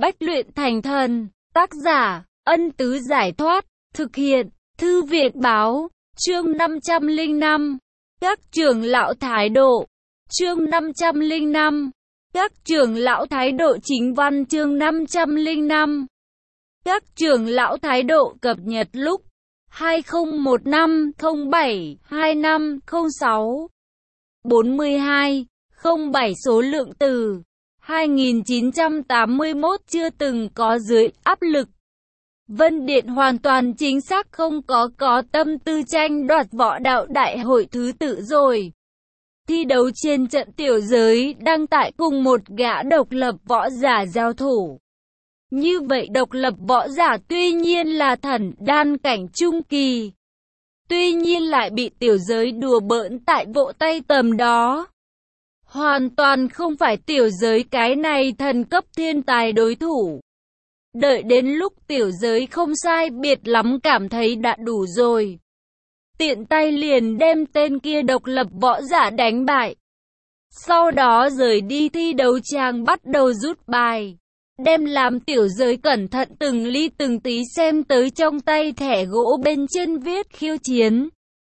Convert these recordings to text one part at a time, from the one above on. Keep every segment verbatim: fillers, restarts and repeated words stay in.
Bách luyện thành thần. Tác giả, Ân Tứ Giải Thoát. Thực hiện, Thư Viện Báo. Chương năm trăm lẻ năm. Các trưởng lão thái độ. Chương năm trăm lẻ năm. Các trưởng lão thái độ chính văn. Chương năm trăm lẻ năm. Các trưởng lão thái độ cập nhật lúc hai không một năm không bảy hai năm không sáu bốn mươi hai không bảy số lượng từ hai nghìn chín trăm tám mươi mốt chưa từng có dưới áp lực. Vân Điện hoàn toàn chính xác không có có tâm tư tranh đoạt võ đạo đại hội thứ tự rồi. Thi đấu trên trận tiểu giới đang tại cùng một gã độc lập võ giả giao thủ. Như vậy độc lập võ giả tuy nhiên là thần đan cảnh trung kỳ. Tuy nhiên lại bị tiểu giới đùa bỡn tại vỗ tay tầm đó. Hoàn toàn không phải tiểu giới cái này thần cấp thiên tài đối thủ. Đợi đến lúc tiểu giới không sai biệt lắm cảm thấy đã đủ rồi. Tiện tay liền đem tên kia độc lập võ giả đánh bại. Sau đó rời đi thi đấu tràng bắt đầu rút bài. Đem làm tiểu giới cẩn thận từng ly từng tí xem tới trong tay thẻ gỗ bên trên viết khiêu chiến.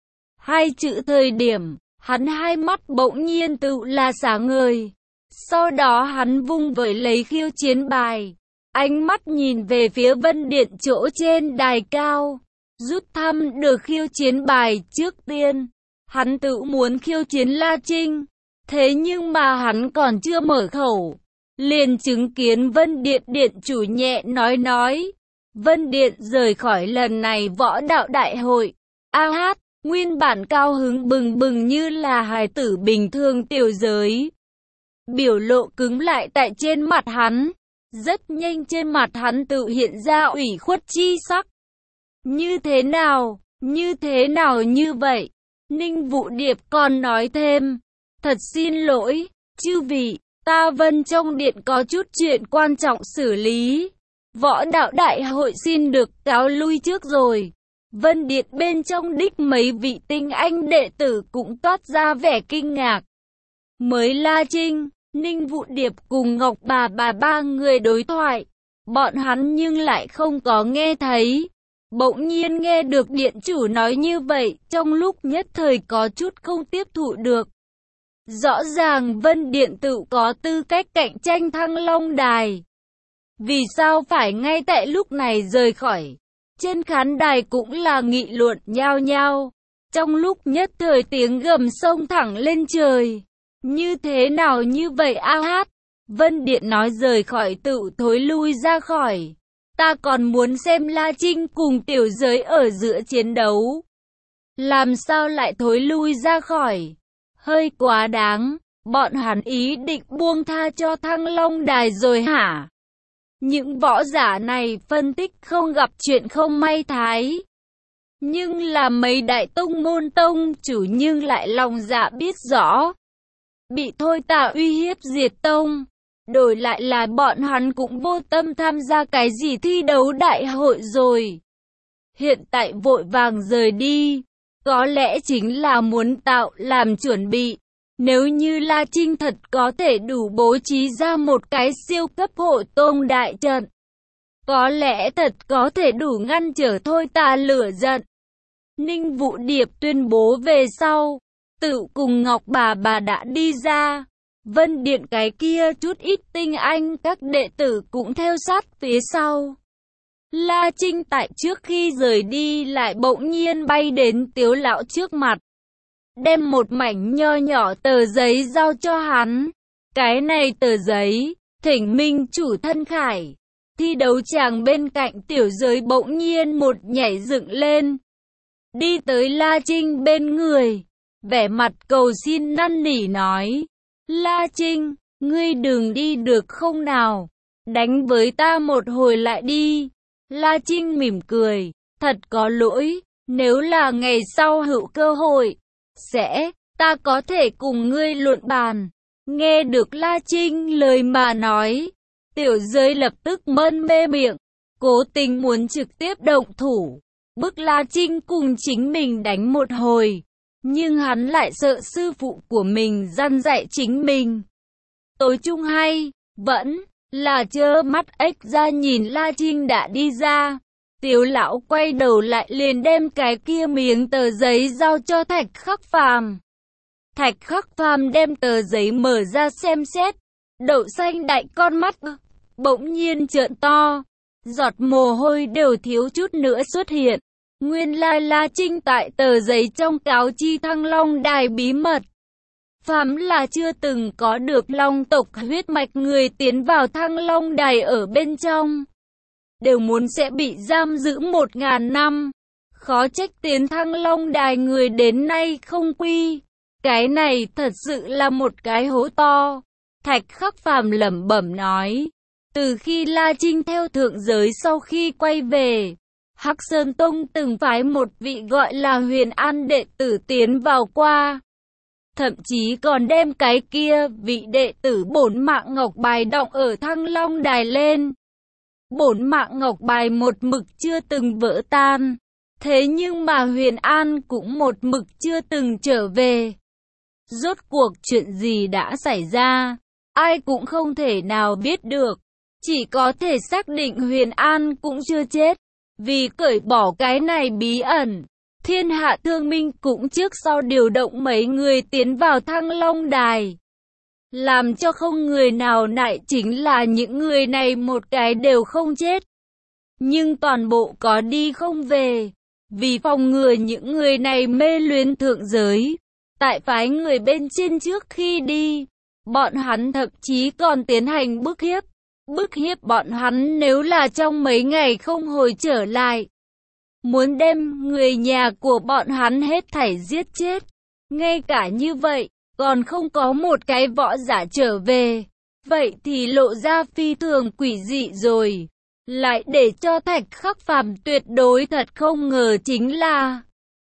Hai chữ thời điểm, hắn hai mắt bỗng nhiên tự là sáng ngời. Sau đó hắn vung vẩy lấy khiêu chiến bài. Ánh mắt nhìn về phía Vân Điện chỗ trên đài cao. Rút thăm được khiêu chiến bài trước tiên. Hắn tự muốn khiêu chiến La Trinh. Thế nhưng mà hắn còn chưa mở khẩu. Liền chứng kiến Vân Điện điện chủ nhẹ nói nói. Vân Điện rời khỏi lần này võ đạo đại hội. A hát, nguyên bản cao hứng bừng bừng như là hài tử bình thường tiểu giới. Biểu lộ cứng lại tại trên mặt hắn. Rất nhanh trên mặt hắn tự hiện ra ủy khuất chi sắc. Như thế nào, như thế nào như vậy? Ninh Vũ Điệp còn nói thêm. Thật xin lỗi, chư vị. Ta Vân trong điện có chút chuyện quan trọng xử lý. Võ đạo đại hội xin được cáo lui trước rồi. Vân điện bên trong đích mấy vị tinh anh đệ tử cũng toát ra vẻ kinh ngạc. Mới La Trinh, Ninh Vũ Điệp cùng Ngọc Bà Bà ba người đối thoại. Bọn hắn nhưng lại không có nghe thấy. Bỗng nhiên nghe được điện chủ nói như vậy, trong lúc nhất thời có chút không tiếp thụ được. Rõ ràng Vân Điện tự có tư cách cạnh tranh Thăng Long Đài. Vì sao phải ngay tại lúc này rời khỏi? Trên khán đài cũng là nghị luận nhao nhao. Trong lúc nhất thời tiếng gầm sông thẳng lên trời. Như thế nào như vậy a hát? Vân Điện nói rời khỏi tự thối lui ra khỏi. Ta còn muốn xem La Trinh cùng tiểu giới ở giữa chiến đấu. Làm sao lại thối lui ra khỏi? Hơi quá đáng, bọn hắn ý định buông tha cho Thăng Long Đài rồi hả? Những võ giả này phân tích không gặp chuyện không may thái. Nhưng là mấy đại tông môn tông chủ nhưng lại lòng dạ biết rõ. Bị thôi tà uy hiếp diệt tông. Đổi lại là bọn hắn cũng vô tâm tham gia cái gì thi đấu đại hội rồi. Hiện tại vội vàng rời đi. Có lẽ chính là muốn tạo làm chuẩn bị. Nếu như La Trinh thật có thể đủ bố trí ra một cái siêu cấp hội tông đại trận. Có lẽ thật có thể đủ ngăn trở thôi tà lửa giận. Ninh Vũ Điệp tuyên bố về sau. Tự cùng Ngọc Bà Bà đã đi ra. Vân Điện cái kia chút ít tinh anh các đệ tử cũng theo sát phía sau. La Trinh tại trước khi rời đi lại bỗng nhiên bay đến Tiếu lão trước mặt. Đem một mảnh nho nhỏ tờ giấy giao cho hắn. Cái này tờ giấy, thỉnh minh chủ thân khải. Thi đấu tràng bên cạnh tiểu giới bỗng nhiên một nhảy dựng lên. Đi tới La Trinh bên người. Vẻ mặt cầu xin năn nỉ nói. La Trinh, ngươi đừng đi được không nào. Đánh với ta một hồi lại đi. La Trinh mỉm cười, thật có lỗi, nếu là ngày sau hữu cơ hội, sẽ, ta có thể cùng ngươi luận bàn. Nghe được La Trinh lời mà nói, tiểu giới lập tức mân mê miệng, cố tình muốn trực tiếp động thủ, bức La Trinh cùng chính mình đánh một hồi, nhưng hắn lại sợ sư phụ của mình răn dạy chính mình. Tối chung hay, vẫn là trơ mắt ếch ra nhìn La Trinh đã đi ra. Tiếu lão quay đầu lại liền đem cái kia miếng tờ giấy giao cho Thạch Khắc Phàm. Thạch Khắc Phàm đem tờ giấy mở ra xem xét, đậu xanh đại con mắt bỗng nhiên trợn to, giọt mồ hôi đều thiếu chút nữa xuất hiện. Nguyên lai La Trinh tại tờ giấy trong cáo chi Thăng Long Đài bí mật. Phàm là chưa từng có được long tộc huyết mạch người tiến vào Thăng Long Đài ở bên trong, đều muốn sẽ bị giam giữ một ngàn năm. Khó trách tiến Thăng Long Đài người đến nay không quy. Cái này thật sự là một cái hố to. Thạch Khắc Phàm lẩm bẩm nói. Từ khi La Trinh theo thượng giới sau khi quay về, Hắc Sơn Tông từng phái một vị gọi là Huyền An đệ tử tiến vào qua. Thậm chí còn đem cái kia vị đệ tử bổn mạng ngọc bài đọng ở Thăng Long Đài lên. Bổn mạng ngọc bài một mực chưa từng vỡ tan. Thế nhưng mà Huyền An cũng một mực chưa từng trở về. Rốt cuộc chuyện gì đã xảy ra, ai cũng không thể nào biết được. Chỉ có thể xác định Huyền An cũng chưa chết. Vì cởi bỏ cái này bí ẩn, Thiên Hạ Thương Minh cũng trước sau điều động mấy người tiến vào Thăng Long Đài. Làm cho không người nào nại chính là những người này một cái đều không chết. Nhưng toàn bộ có đi không về. Vì phòng ngừa những người này mê luyến thượng giới, tại phái người bên trên trước khi đi, bọn hắn thậm chí còn tiến hành bức hiếp. Bức hiếp bọn hắn nếu là trong mấy ngày không hồi trở lại, muốn đem người nhà của bọn hắn hết thảy giết chết. Ngay cả như vậy, còn không có một cái võ giả trở về. Vậy thì lộ ra phi thường quỷ dị rồi. Lại để cho Thạch Khắc Phàm tuyệt đối thật không ngờ chính là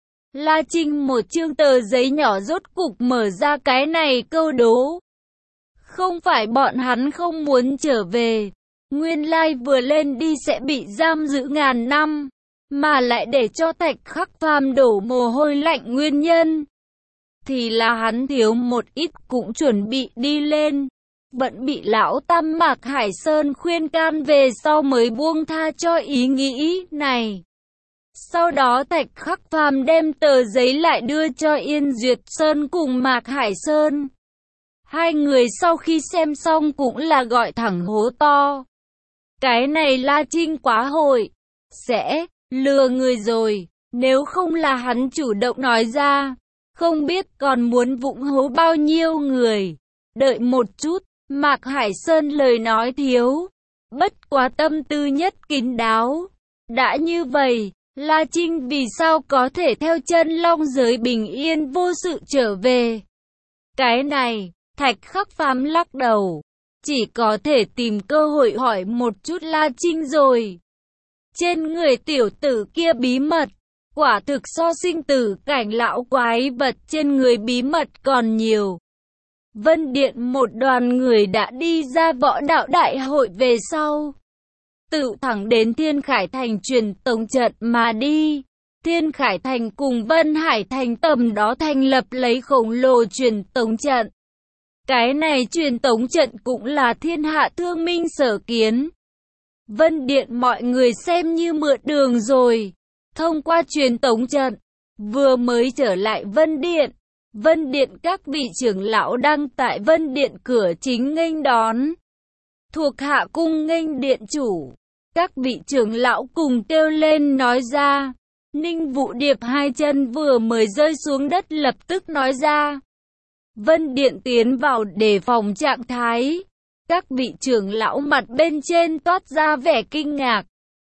La Trinh một chương tờ giấy nhỏ rốt cục mở ra cái này câu đố. Không phải bọn hắn không muốn trở về, nguyên lai vừa lên đi sẽ bị giam giữ ngàn năm, mà lại để cho Thạch Khắc Phàm đổ mồ hôi lạnh nguyên nhân thì là hắn thiếu một ít cũng chuẩn bị đi lên, vẫn bị lão Tam Mạc Hải Sơn khuyên can về sau mới buông tha cho ý nghĩ này. Sau đó Thạch Khắc Phàm đem tờ giấy lại đưa cho Yên Duyệt Sơn cùng Mạc Hải Sơn. Hai người sau khi xem xong cũng là gọi thẳng hố to. Cái này La Trinh quá hội, sẽ lừa người rồi, nếu không là hắn chủ động nói ra, không biết còn muốn vụng hố bao nhiêu người. Đợi một chút, Mạc Hải Sơn lời nói thiếu, bất quá tâm tư nhất kín đáo. Đã như vậy, La Trinh vì sao có thể theo chân long giới bình yên vô sự trở về? Cái này, Thạch Khắc Phàm lắc đầu, chỉ có thể tìm cơ hội hỏi một chút La Trinh rồi. Trên người tiểu tử kia bí mật, quả thực so sinh tử cảnh lão quái vật trên người bí mật còn nhiều. Vân Điện một đoàn người đã đi ra võ đạo đại hội về sau, tự thẳng đến Thiên Khải Thành truyền tống trận mà đi. Thiên Khải Thành cùng Vân Hải Thành tầm đó thành lập lấy khổng lồ truyền tống trận. Cái này truyền tống trận cũng là Thiên Hạ Thương Minh sở kiến. Vân Điện mọi người xem như mượn đường rồi. Thông qua truyền tống trận, vừa mới trở lại Vân Điện. Vân Điện các vị trưởng lão đang tại Vân Điện cửa chính nghênh đón. Thuộc hạ cung nghênh điện chủ. Các vị trưởng lão cùng kêu lên nói ra. Ninh Vũ Điệp hai chân vừa mới rơi xuống đất lập tức nói ra. Vân Điện tiến vào đề phòng trạng thái. Các vị trưởng lão mặt bên trên toát ra vẻ kinh ngạc.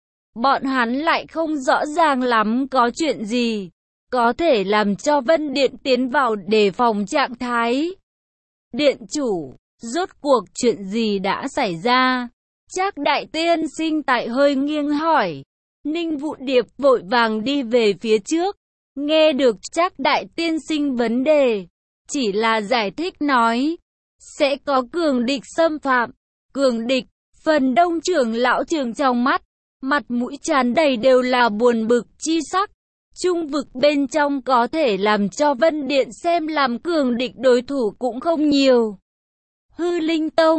Bọn hắn lại không rõ ràng lắm có chuyện gì có thể làm cho Vân Điện tiến vào đề phòng trạng thái. Điện chủ, rốt cuộc chuyện gì đã xảy ra? Trác Đại Tiên Sinh tại hơi nghiêng hỏi. Ninh Vũ Điệp vội vàng đi về phía trước, nghe được Trác Đại Tiên Sinh vấn đề, chỉ là giải thích nói, sẽ có cường địch xâm phạm. Cường địch, phần đông trưởng lão trường trong mắt, mặt mũi tràn đầy đều là buồn bực chi sắc. Trung vực bên trong có thể làm cho Vân Điện xem làm cường địch đối thủ cũng không nhiều. Hư Linh Tông,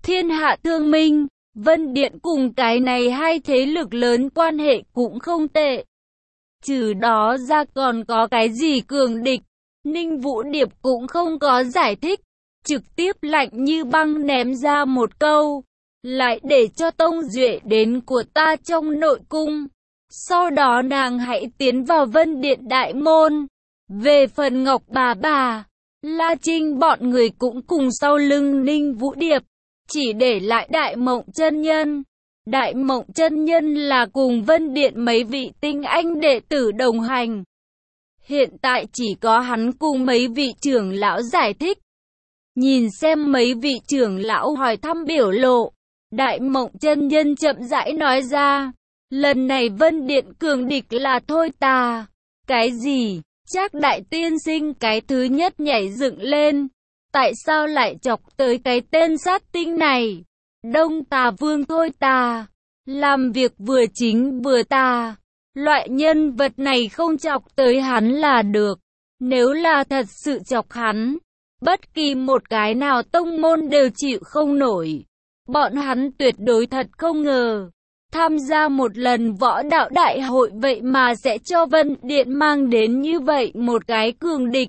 thiên hạ thương minh. Vân Điện cùng cái này hai thế lực lớn quan hệ cũng không tệ. Trừ đó ra còn có cái gì cường địch, Ninh Vũ Điệp cũng không có giải thích, trực tiếp lạnh như băng ném ra một câu, lại để cho Tông Duệ đến của ta trong nội cung. Sau đó nàng hãy tiến vào Vân Điện đại môn. Về phần Ngọc bà bà, La Trinh bọn người cũng cùng sau lưng Ninh Vũ Điệp, chỉ để lại Đại Mộng chân nhân. Đại Mộng chân nhân là cùng Vân Điện mấy vị tinh anh đệ tử đồng hành. Hiện tại chỉ có hắn cùng mấy vị trưởng lão giải thích. Nhìn xem mấy vị trưởng lão hỏi thăm biểu lộ, Đại Mộng chân nhân chậm rãi nói ra, lần này Vân Điện cường địch là Thôi Tà. Cái gì? Trác đại tiên sinh cái thứ nhất nhảy dựng lên. Tại sao lại chọc tới cái tên sát tinh này? Đông Tà Vương Thôi Tà, làm việc vừa chính vừa tà. Loại nhân vật này không chọc tới hắn là được. Nếu là thật sự chọc hắn, bất kỳ một cái nào tông môn đều chịu không nổi. Bọn hắn tuyệt đối thật không ngờ, tham gia một lần võ đạo đại hội vậy mà sẽ cho Vân Điện mang đến như vậy một cái cường địch.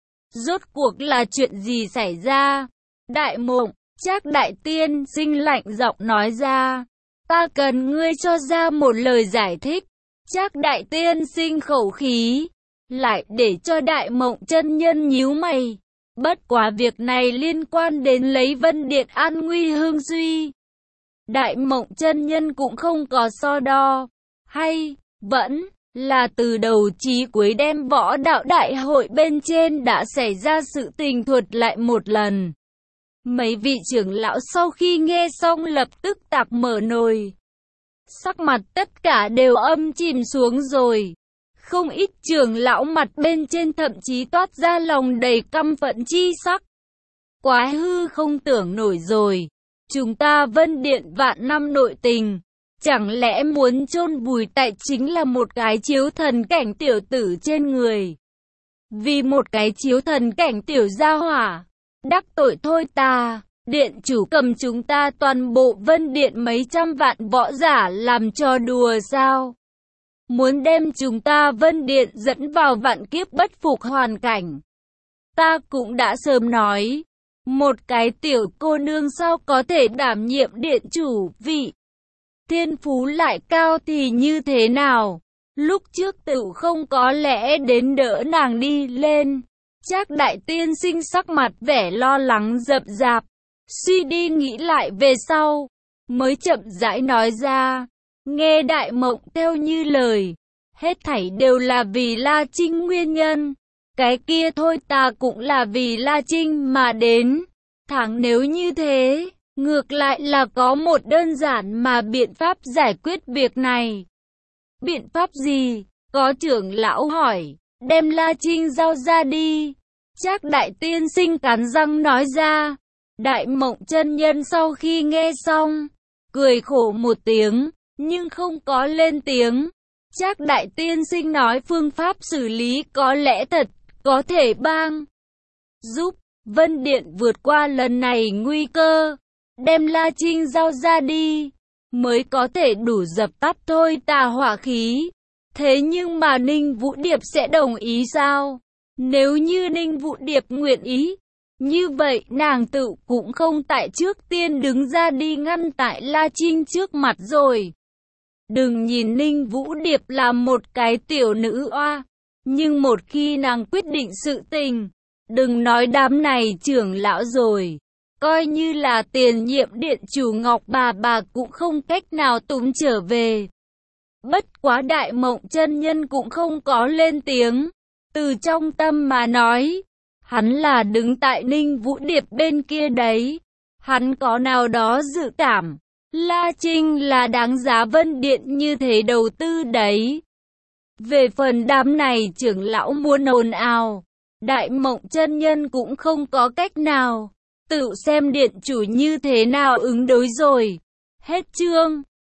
Rốt cuộc là chuyện gì xảy ra? Đại Mộng, Trác đại tiên sinh lạnh giọng nói ra, ta cần ngươi cho ra một lời giải thích. Trác đại tiên sinh khẩu khí, lại để cho Đại Mộng chân nhân nhíu mày. Bất quá việc này liên quan đến lấy Vân Điện an nguy hương suy. Đại Mộng chân nhân cũng không có so đo, hay vẫn là từ đầu chí cuối đem võ đạo đại hội bên trên đã xảy ra sự tình thuật lại một lần. Mấy vị trưởng lão sau khi nghe xong lập tức tạc mở nồi. Sắc mặt tất cả đều âm chìm xuống rồi. Không ít trưởng lão mặt bên trên thậm chí toát ra lòng đầy căm phẫn chi sắc. Quái hư không tưởng nổi rồi. Chúng ta Vân Điện vạn năm nội tình, chẳng lẽ muốn chôn vùi tại chính là một cái chiếu thần cảnh tiểu tử trên người. Vì một cái chiếu thần cảnh tiểu gia hỏa, đắc tội Thôi Tà, điện chủ cầm chúng ta toàn bộ Vân Điện mấy trăm vạn võ giả làm trò đùa sao? Muốn đem chúng ta Vân Điện dẫn vào vạn kiếp bất phục hoàn cảnh. Ta cũng đã sớm nói, một cái tiểu cô nương sao có thể đảm nhiệm điện chủ vị. Thiên phú lại cao thì như thế nào? Lúc trước tự không có lẽ đến đỡ nàng đi lên. Trác đại tiên sinh sắc mặt vẻ lo lắng rậm rạp, suy đi nghĩ lại về sau, mới chậm rãi nói ra, nghe Đại Mộng theo như lời, hết thảy đều là vì La Trinh nguyên nhân. Cái kia Thôi Tà cũng là vì La Trinh mà đến. Thẳng nếu như thế, ngược lại là có một đơn giản mà biện pháp giải quyết việc này. Biện pháp gì? Có trưởng lão hỏi, đem La Trinh giao ra đi. Trác đại tiên sinh cắn răng nói ra. Đại Mộng chân nhân sau khi nghe xong, cười khổ một tiếng, nhưng không có lên tiếng. Trác đại tiên sinh nói phương pháp xử lý có lẽ thật có thể bang giúp Vân Điện vượt qua lần này nguy cơ, đem La Trinh giao ra đi, mới có thể đủ dập tắt Thôi Tà hỏa khí. Thế nhưng mà Ninh Vũ Điệp sẽ đồng ý sao? Nếu như Ninh Vũ Điệp nguyện ý, như vậy nàng tự cũng không tại trước tiên đứng ra đi ngăn tại La Trinh trước mặt rồi. Đừng nhìn Ninh Vũ Điệp là một cái tiểu nữ oa, nhưng một khi nàng quyết định sự tình, đừng nói đám này trưởng lão rồi, coi như là tiền nhiệm điện chủ Ngọc bà bà cũng không cách nào túm trở về. Bất quá Đại Mộng chân nhân cũng không có lên tiếng, từ trong tâm mà nói, hắn là đứng tại Ninh Vũ Điệp bên kia đấy, hắn có nào đó dự cảm, La Trinh là đáng giá Vân Điện như thế đầu tư đấy. Về phần đám này trưởng lão muốn ồn ào, Đại Mộng chân nhân cũng không có cách nào, tự xem điện chủ như thế nào ứng đối rồi. Hết chương.